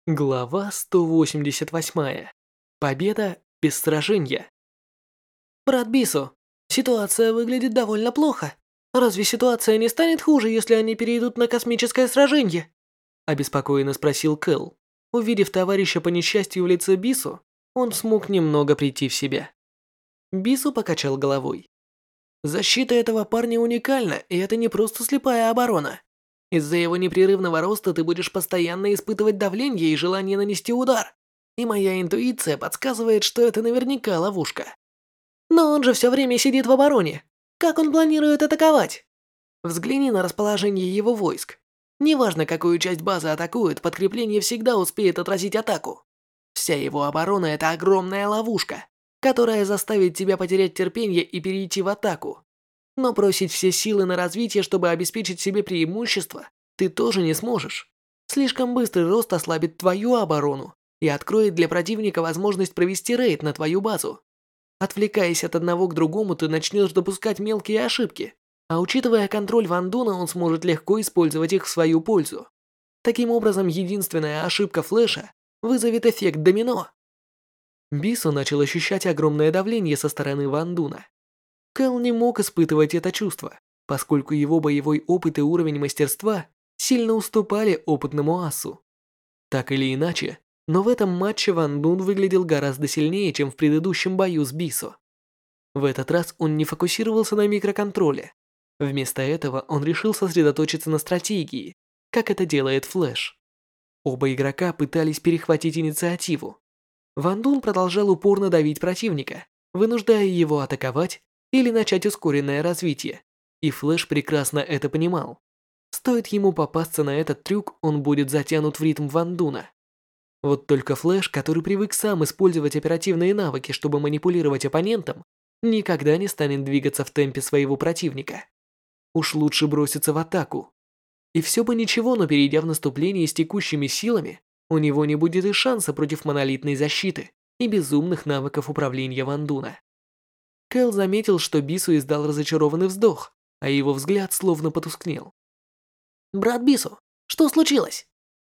Глава 188. Победа без сражения. Брат Бису, ситуация выглядит довольно плохо. Разве ситуация не станет хуже, если они перейдут на космическое сражение? Обеспокоенно спросил Кэл. Увидев товарища по несчастью в лице Бису, он смог немного прийти в себя. Бису покачал головой. Защита этого парня уникальна, и это не просто слепая оборона. Из-за его непрерывного роста ты будешь постоянно испытывать давление и желание нанести удар. И моя интуиция подсказывает, что это наверняка ловушка. Но он же все время сидит в обороне. Как он планирует атаковать? Взгляни на расположение его войск. Неважно, какую часть базы атакует, подкрепление всегда успеет отразить атаку. Вся его оборона – это огромная ловушка, которая заставит тебя потерять терпение и перейти в атаку. Но бросить все силы на развитие, чтобы обеспечить себе преимущество, ты тоже не сможешь. Слишком быстрый рост ослабит твою оборону и откроет для противника возможность провести рейд на твою базу. Отвлекаясь от одного к другому, ты начнешь допускать мелкие ошибки, а учитывая контроль Ван Дуна, он сможет легко использовать их в свою пользу. Таким образом, единственная ошибка Флэша вызовет эффект домино. Бису начал ощущать огромное давление со стороны Ван Дуна. Кэл не мог испытывать это чувство, поскольку его боевой опыт и уровень мастерства сильно уступали опытному асу. Так или иначе, но в этом матче Ван Дун выглядел гораздо сильнее, чем в предыдущем бою с Бису. В этот раз он не фокусировался на микроконтроле. Вместо этого он решил сосредоточиться на стратегии, как это делает Флэш. Оба игрока пытались перехватить инициативу. Ван Дун продолжал упорно давить противника, вынуждая его атаковать или начать ускоренное развитие, и Флэш прекрасно это понимал. Стоит ему попасться на этот трюк, он будет затянут в ритм Ван Дуна. Вот только Флэш, который привык сам использовать оперативные навыки, чтобы манипулировать оппонентом, никогда не станет двигаться в темпе своего противника. Уж лучше броситься в атаку. И все бы ничего, но перейдя в наступление с текущими силами, у него не будет и шанса против монолитной защиты и безумных навыков управления Ван Дуна. Кэл заметил, что Бису издал разочарованный вздох, а его взгляд словно потускнел. Брат Бису, что случилось?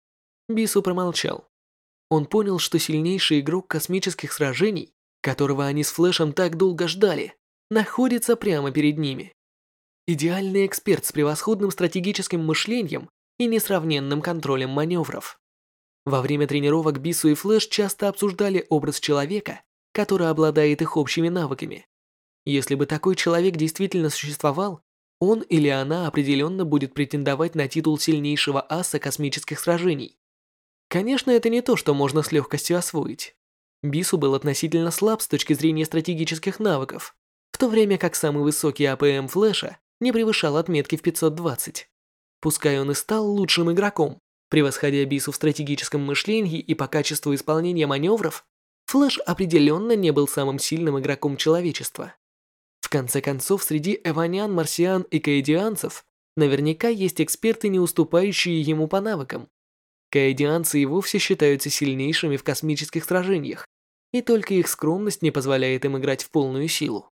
Бису промолчал. Он понял, что сильнейший игрок космических сражений, которого они с Флэшем так долго ждали, находится прямо перед ними. Идеальный эксперт с превосходным стратегическим мышлением и несравненным контролем маневров. Во время тренировок Бису и Флэш часто обсуждали образ человека, который обладает их общими навыками. Если бы такой человек действительно существовал, он или она определенно будет претендовать на титул сильнейшего аса космических сражений. Конечно, это не то, что можно с легкостью освоить. Бису был относительно слаб с точки зрения стратегических навыков, в то время как самый высокий АПМ Флэша не превышал отметки в 520. Пускай он и стал лучшим игроком, превосходя Бису в стратегическом мышлении и по качеству исполнения маневров, Флэш определенно не был самым сильным игроком человечества. В конце концов, среди эванян, марсиан и каэдианцев наверняка есть эксперты, не уступающие ему по навыкам. Каэдианцы и вовсе считаются сильнейшими в космических сражениях, и только их скромность не позволяет им играть в полную силу.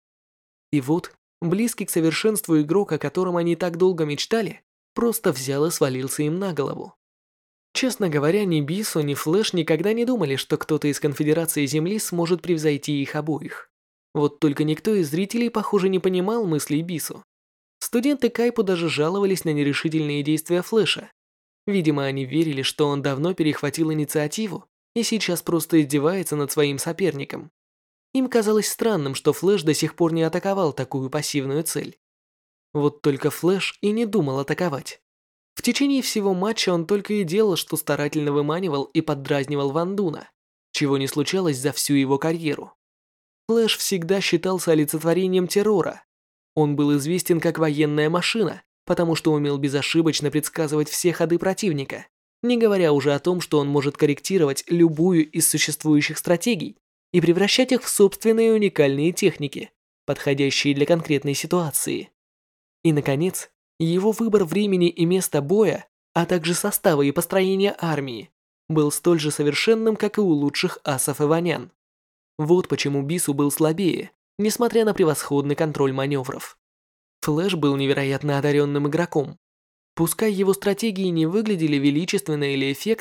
И вот, близкий к совершенству игрок, о котором они так долго мечтали, просто взял и свалился им на голову. Честно говоря, ни Бису, ни Флэш никогда не думали, что кто-то из Конфедерации Земли сможет превзойти их обоих. Вот только никто из зрителей, похоже, не понимал мыслей Бису. Студенты Кайпу даже жаловались на нерешительные действия Флэша. Видимо, они верили, что он давно перехватил инициативу и сейчас просто издевается над своим соперником. Им казалось странным, что Флэш до сих пор не атаковал такую пассивную цель. Вот только Флэш и не думал атаковать. В течение всего матча он только и делал, что старательно выманивал и поддразнивал Ван Дуна, чего не случалось за всю его карьеру. Флэш всегда считался олицетворением террора. Он был известен как военная машина, потому что умел безошибочно предсказывать все ходы противника, не говоря уже о том, что он может корректировать любую из существующих стратегий и превращать их в собственные уникальные техники, подходящие для конкретной ситуации. И, наконец, его выбор времени и места боя, а также состава и построения армии, был столь же совершенным, как и у лучших асов эванян. Вот почему Бису был слабее, несмотря на превосходный контроль маневров. Флэш был невероятно одаренным игроком. Пускай его стратегии не выглядели величественно или эффектно,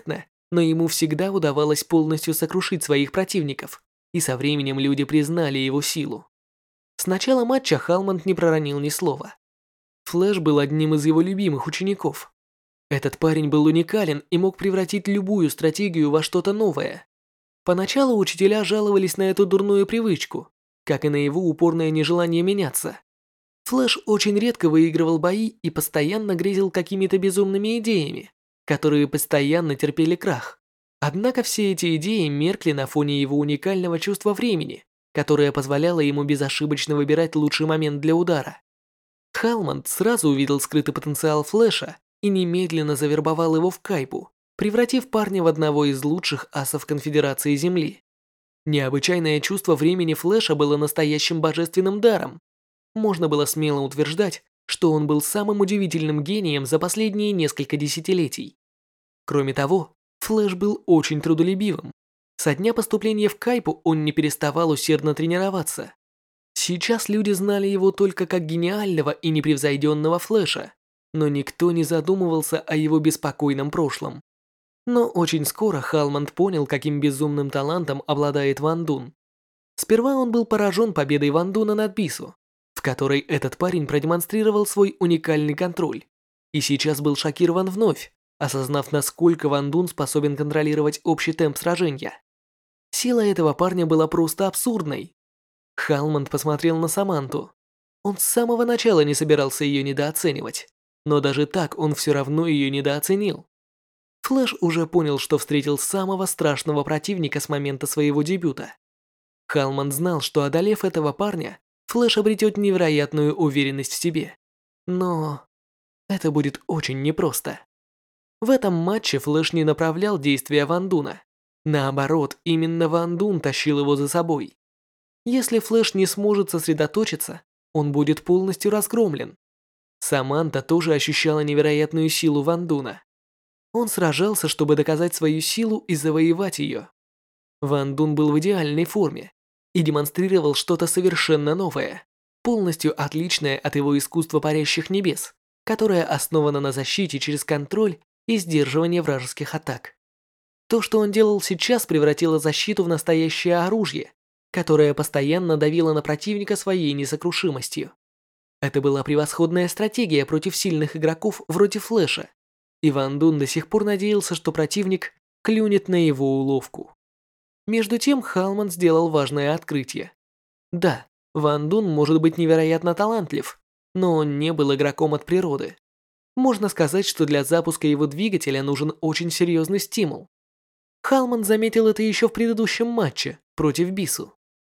но ему всегда удавалось полностью сокрушить своих противников, и со временем люди признали его силу. С начала матча Халмонд не проронил ни слова. Флэш был одним из его любимых учеников. Этот парень был уникален и мог превратить любую стратегию во что-то новое. Поначалу учителя жаловались на эту дурную привычку, как и на его упорное нежелание меняться. Флэш очень редко выигрывал бои и постоянно грезил какими-то безумными идеями, которые постоянно терпели крах. Однако все эти идеи меркли на фоне его уникального чувства времени, которое позволяло ему безошибочно выбирать лучший момент для удара. Халмонд сразу увидел скрытый потенциал Флэша и немедленно завербовал его в Кайпу, превратив парня в одного из лучших асов Конфедерации Земли. Необычайное чувство времени Флэша было настоящим божественным даром. Можно было смело утверждать, что он был самым удивительным гением за последние несколько десятилетий. Кроме того, Флэш был очень трудолюбивым. Со дня поступления в Кайпу он не переставал усердно тренироваться. Сейчас люди знали его только как гениального и непревзойденного Флэша, но никто не задумывался о его беспокойном прошлом. Но очень скоро Халмонд понял, каким безумным талантом обладает Ван Дун. Сперва он был поражен победой Ван Дуна над Бису, в которой этот парень продемонстрировал свой уникальный контроль, и сейчас был шокирован вновь, осознав, насколько Ван Дун способен контролировать общий темп сражения. Сила этого парня была просто абсурдной. Халмонд посмотрел на Саманту. Он с самого начала не собирался ее недооценивать, но даже так он все равно ее недооценил. Флэш уже понял, что встретил самого страшного противника с момента своего дебюта. Халмонд знал, что одолев этого парня, Флэш обретет невероятную уверенность в себе. Но это будет очень непросто. В этом матче Флэш не направлял действия Ван Дуна. Наоборот, именно Ван Дун тащил его за собой. Если Флэш не сможет сосредоточиться, он будет полностью разгромлен. Саманта тоже ощущала невероятную силу Ван Дуна. Он сражался, чтобы доказать свою силу и завоевать ее. Ван Дун был в идеальной форме и демонстрировал что-то совершенно новое, полностью отличное от его искусства парящих небес, которое основано на защите через контроль и сдерживание вражеских атак. То, что он делал сейчас, превратило защиту в настоящее оружие, которое постоянно давило на противника своей несокрушимостью. Это была превосходная стратегия против сильных игроков вроде Флэша, и Ван Дун до сих пор надеялся, что противник клюнет на его уловку. Между тем Халмонд сделал важное открытие. Да, Ван Дун может быть невероятно талантлив, но он не был игроком от природы. Можно сказать, что для запуска его двигателя нужен очень серьезный стимул. Халмонд заметил это еще в предыдущем матче против Бису.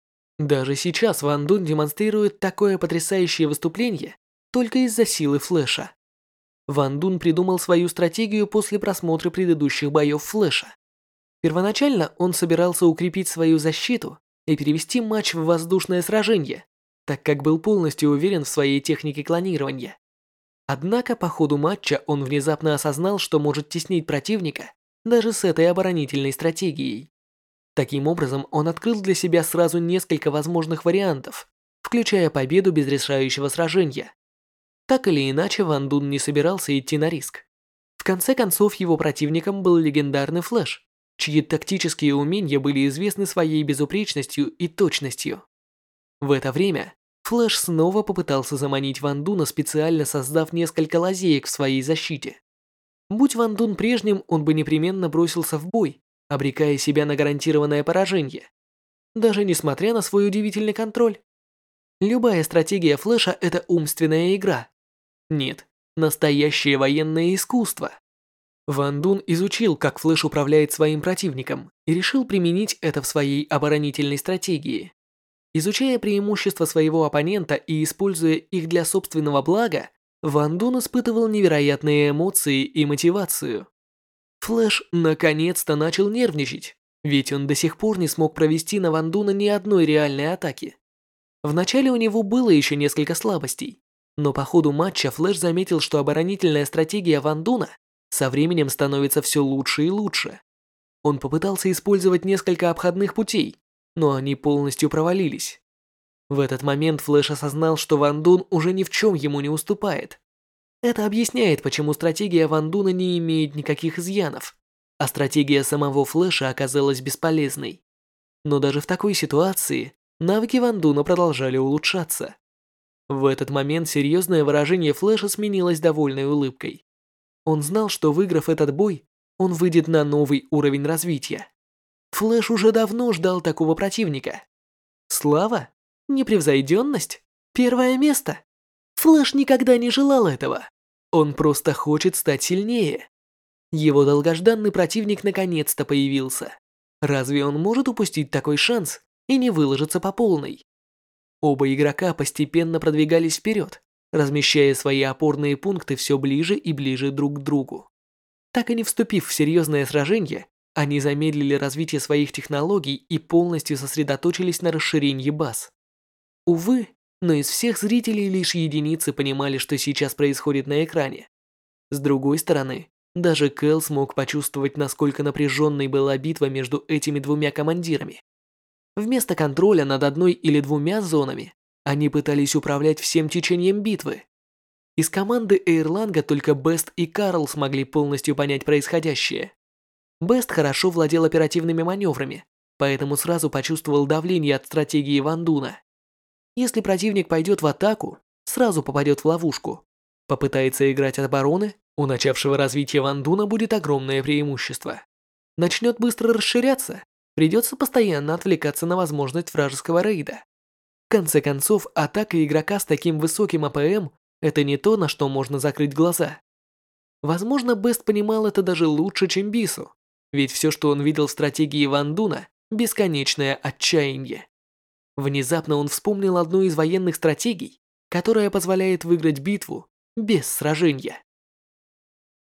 Даже сейчас Ван Дун демонстрирует такое потрясающее выступление только из-за силы Флэша. Ван Дун придумал свою стратегию после просмотра предыдущих боев Флэша. Первоначально он собирался укрепить свою защиту и перевести матч в воздушное сражение, так как был полностью уверен в своей технике клонирования. Однако по ходу матча он внезапно осознал, что может теснить противника даже с этой оборонительной стратегией. Таким образом, он открыл для себя сразу несколько возможных вариантов, включая победу без решающего сражения. Так или иначе, Ван Дун не собирался идти на риск. В конце концов, его противником был легендарный Флэш, чьи тактические умения были известны своей безупречностью и точностью. В это время Флэш снова попытался заманить Ван Дуна, специально создав несколько лазеек в своей защите. Будь Ван Дун прежним, он бы непременно бросился в бой, обрекая себя на гарантированное поражение, даже несмотря на свой удивительный контроль. Любая стратегия Флэша – это умственная игра. Нет, настоящее военное искусство. Ван Дун изучил, как Флэш управляет своим противником, и решил применить это в своей оборонительной стратегии. Изучая преимущества своего оппонента и используя их для собственного блага, Ван Дун испытывал невероятные эмоции и мотивацию. Флэш наконец-то начал нервничать, ведь он до сих пор не смог провести на Ван Дуна ни одной реальной атаки. Вначале у него было еще несколько слабостей, но по ходу матча Флэш заметил, что оборонительная стратегия Ван Дуна со временем становится все лучше и лучше. Он попытался использовать несколько обходных путей, но они полностью провалились. В этот момент Флэш осознал, что Ван Дун уже ни в чем ему не уступает. Это объясняет, почему стратегия Ван Дуна не имеет никаких изъянов. а стратегия самого Флэша оказалась бесполезной. Но даже в такой ситуации навыки Ван Дуна продолжали улучшаться. В этот момент серьезное выражение Флэша сменилось довольной улыбкой. Он знал, что выиграв этот бой, он выйдет на новый уровень развития. Флэш уже давно ждал такого противника. Слава? Непревзойденность? Первое место? Флэш никогда не желал этого. Он просто хочет стать сильнее. Его долгожданный противник наконец-то появился. Разве он может упустить такой шанс и не выложиться по полной? Оба игрока постепенно продвигались вперед, размещая свои опорные пункты все ближе и ближе друг к другу. Так и не вступив в серьезное сражение, они замедлили развитие своих технологий и полностью сосредоточились на расширении баз. Увы, но из всех зрителей лишь единицы понимали, что сейчас происходит на экране. С другой стороны, даже Кэл смог почувствовать, насколько напряженной была битва между этими двумя командирами. Вместо контроля над одной или двумя зонами, они пытались управлять всем течением битвы. Из команды Эйрланга только Бест и Карл смогли полностью понять происходящее. Бест хорошо владел оперативными маневрами, поэтому сразу почувствовал давление от стратегии Ван Дуна. Если противник пойдет в атаку, сразу попадет в ловушку. Попытается играть от обороны, у начавшего развития Ван Дуна будет огромное преимущество. Начнет быстро расширяться, придется постоянно отвлекаться на возможность вражеского рейда. В конце концов, атака игрока с таким высоким АПМ – это не то, на что можно закрыть глаза. Возможно, Бест понимал это даже лучше, чем Бису, ведь все, что он видел в стратегии Ван Дуна – бесконечное отчаяние. Внезапно он вспомнил одну из военных стратегий, которая позволяет выиграть битву без сражения.